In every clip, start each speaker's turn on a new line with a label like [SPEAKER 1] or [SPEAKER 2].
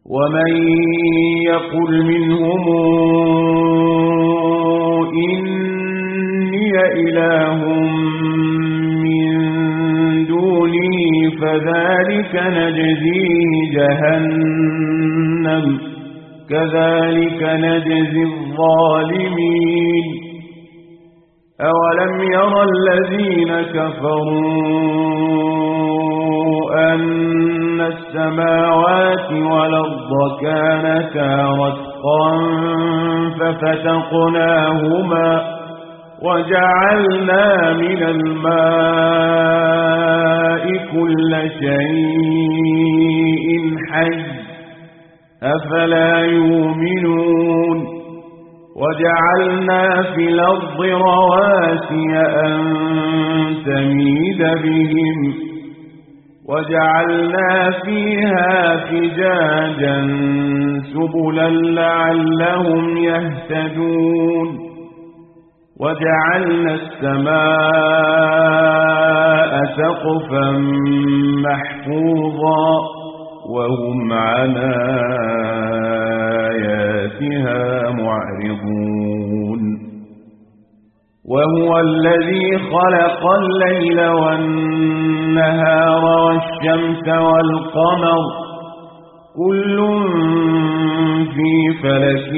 [SPEAKER 1] ومن يقل منهم إني إله من دونه فذلك نجزيه جهنم كذلك نجزي الظالمين أولم يرى الذين كفروا أن السماوات والأرض كانتا رتقا ففتقناهما وجعلنا من الماء كل شيء حي أفلا يؤمنون وجعلنا في الأرض رواسي أن تميد بهم وجعلنا فيها فجاجا سبلا لعلهم يهتدون وجعلنا السماء سقفا محفوظا وهم عن آياتها معرضون وهو الذي خلق الليل والنهار والشمس والقمر كل في فلك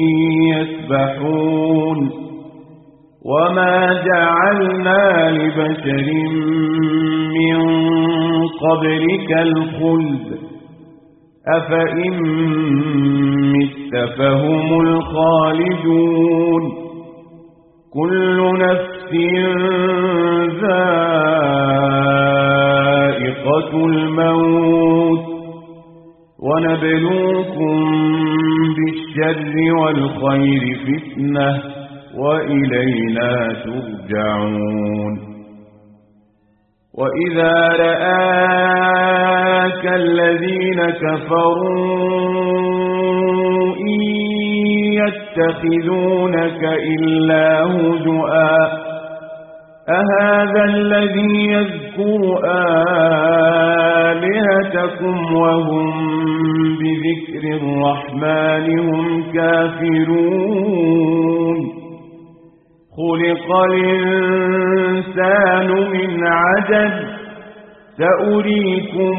[SPEAKER 1] يسبحون وما جعلنا لبشر من قبلك الخلد أفإن مت فهم الخالدون كل نفس ذائقة الموت ونبلوكم بالشر والخير فتنة وإلينا ترجعون وإذا رآك الذين كفروا إن يتخذونك إلا هزؤا أهذا الذي يذكر آلهتكم وهم بذكر الرحمن هم كافرون خلق الإنسان من عجل سأريكم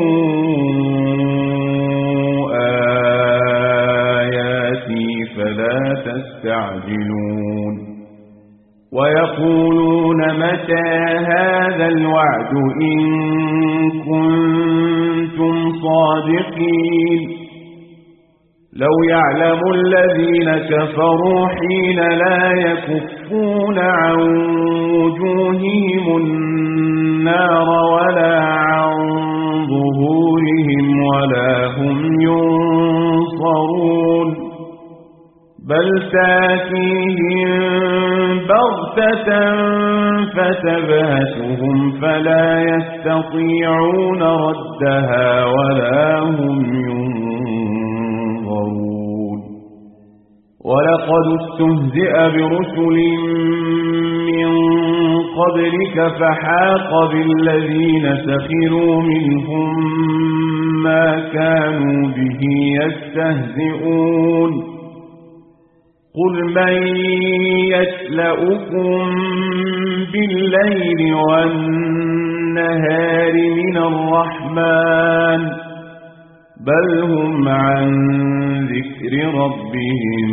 [SPEAKER 1] آياتي فلا تستعجلون ويقولون متى هذا الوعد إن كنتم صادقين لو يعلم الذين كفروا حين لا يكفون عن وجوههم النار ولا عن ظهورهم ولا هم ينصرون بل تاتيهم بغتة فتبهتهم فلا يستطيعون ردها ولا هم ينظرون ولقد استهزئ برسل من قبلك فحاق بالذين سخروا منهم ما كانوا به يستهزئون قل من يكلؤكم بالليل والنهار من الرحمن بل هم عن ذكر ربهم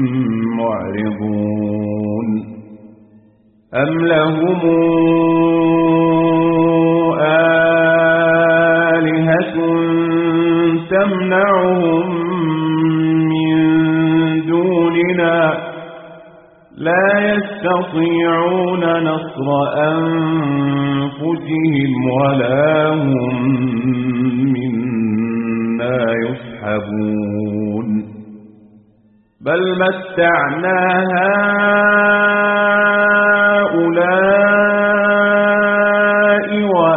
[SPEAKER 1] معرضون أم لهم آلهة تمنعهم من دوننا لا يستطيعون نصر أنفسهم ولا هم منا يصحبون بل متعنا هؤلاء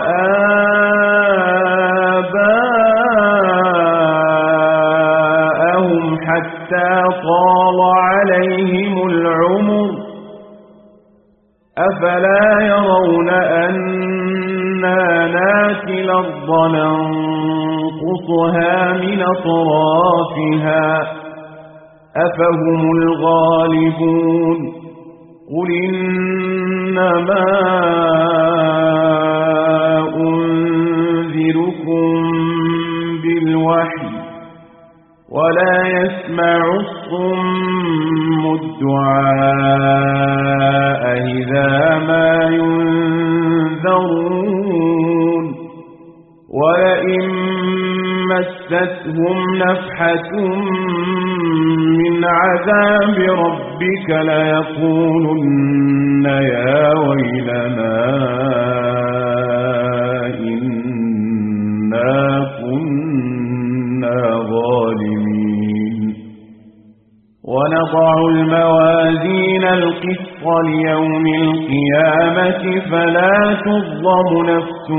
[SPEAKER 1] وآباءهم حتى طال عليهم العمر أفلا يرون أنا ناتي الأرض ننقصها نقصها من أطرافها أفهم الغالبون قل إنما أنذركم بالوحي ولا يسمع الصم الدعاء إذا ما ينذرون ولئن مستهم نفحة من عذاب ربك ليقولن يا ويلنا إنا كنا ظالمين ونضع الموازين القسط ليوم القيامة فلا تظلم نفس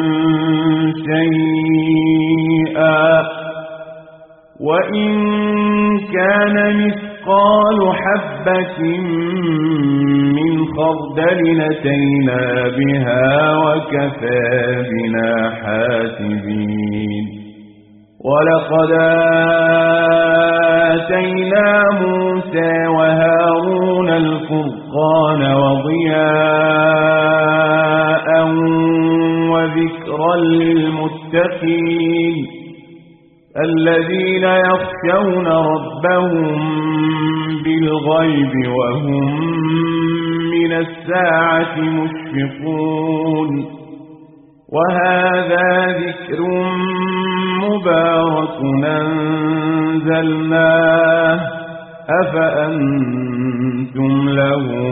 [SPEAKER 1] شيئا وإن كان مثقال حبة من خردل أتينا بها وكفى بنا حاسبين ولقد آتينا موسى وهارون الفرقان وضياء وذكرا للمتقين الذين يخشون ربهم بالغيب وهم من الساعة مشفقون وهذا ذكر مبارك أنزلناه أفأنتم له